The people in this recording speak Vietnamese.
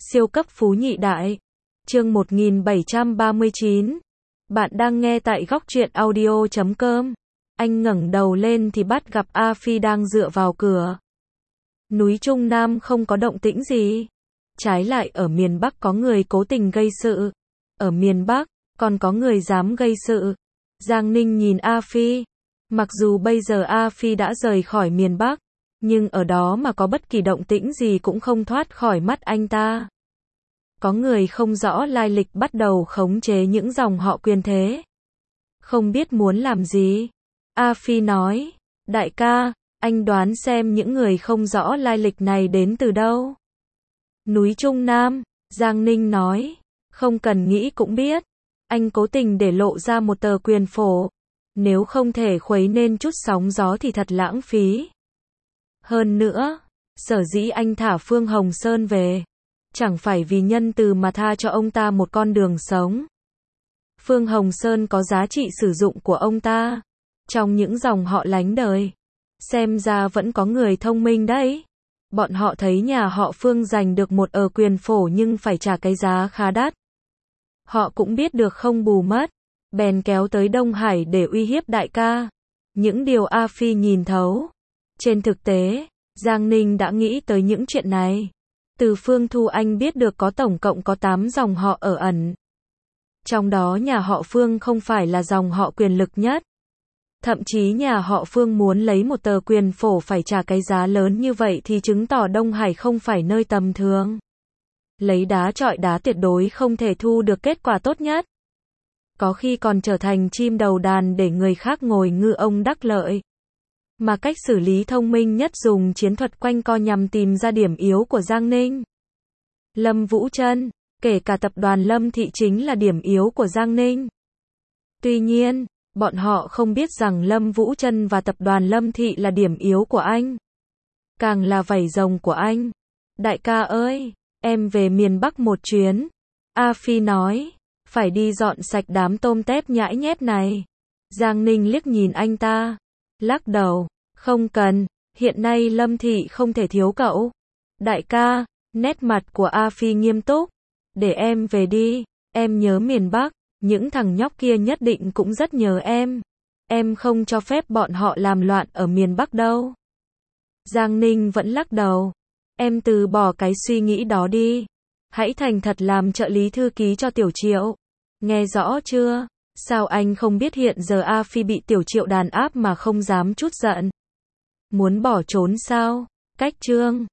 Siêu cấp phú nhị đại. Chương 1739. Bạn đang nghe tại góc truyện audio.com. Anh ngẩng đầu lên thì bắt gặp A Phi đang dựa vào cửa. Núi Trung Nam không có động tĩnh gì. Trái lại ở miền Bắc có người cố tình gây sự. Ở miền Bắc, còn có người dám gây sự. Giang Ninh nhìn A Phi. Mặc dù bây giờ A Phi đã rời khỏi miền Bắc, nhưng ở đó mà có bất kỳ động tĩnh gì cũng không thoát khỏi mắt anh ta. Có người không rõ lai lịch bắt đầu khống chế những dòng họ quyền thế. Không biết muốn làm gì. A Phi nói, đại ca, anh đoán xem những người không rõ lai lịch này đến từ đâu. Núi Trung Nam, Giang Ninh nói, không cần nghĩ cũng biết. Anh cố tình để lộ ra một tờ quyền phổ. Nếu không thể khuấy nên chút sóng gió thì thật lãng phí. Hơn nữa, sở dĩ anh thả Phương Hồng Sơn về, chẳng phải vì nhân từ mà tha cho ông ta một con đường sống. Phương Hồng Sơn có giá trị sử dụng của ông ta trong những dòng họ lánh đời. Xem ra vẫn có người thông minh đấy. Bọn họ thấy nhà họ Phương giành được một quyền phổ nhưng phải trả cái giá khá đắt. Họ cũng biết được không bù mất, bèn kéo tới Đông Hải để uy hiếp đại ca. Những điều A Phi nhìn thấu. Trên thực tế, Giang Ninh đã nghĩ tới những chuyện này. Từ Phương Thu Anh biết được có tổng cộng có 8 dòng họ ở ẩn. Trong đó nhà họ Phương không phải là dòng họ quyền lực nhất. Thậm chí nhà họ Phương muốn lấy một tờ quyền phổ phải trả cái giá lớn như vậy thì chứng tỏ Đông Hải không phải nơi tầm thường. Lấy đá chọi đá tuyệt đối không thể thu được kết quả tốt nhất. Có khi còn trở thành chim đầu đàn để người khác ngồi ngư ông đắc lợi. Mà cách xử lý thông minh nhất dùng chiến thuật quanh co nhằm tìm ra điểm yếu của Giang Ninh. Lâm Vũ Trân, kể cả tập đoàn Lâm Thị chính là điểm yếu của Giang Ninh. Tuy nhiên, bọn họ không biết rằng Lâm Vũ Trân và tập đoàn Lâm Thị là điểm yếu của anh. Càng là vảy rồng của anh. Đại ca ơi, em về miền Bắc một chuyến. A Phi nói, phải đi dọn sạch đám tôm tép nhãi nhép này. Giang Ninh liếc nhìn anh ta. Lắc đầu, không cần, hiện nay Lâm Thị không thể thiếu cậu. Đại ca, nét mặt của A Phi nghiêm túc. Để em về đi, em nhớ miền Bắc, những thằng nhóc kia nhất định cũng rất nhớ em. Em không cho phép bọn họ làm loạn ở miền Bắc đâu. Giang Ninh vẫn lắc đầu. Em từ bỏ cái suy nghĩ đó đi. Hãy thành thật làm trợ lý thư ký cho Tiểu Triệu. Nghe rõ chưa? Sao anh không biết hiện giờ A Phi bị Tiểu Triệu đàn áp mà không dám chút giận? Muốn bỏ trốn sao? Cách chương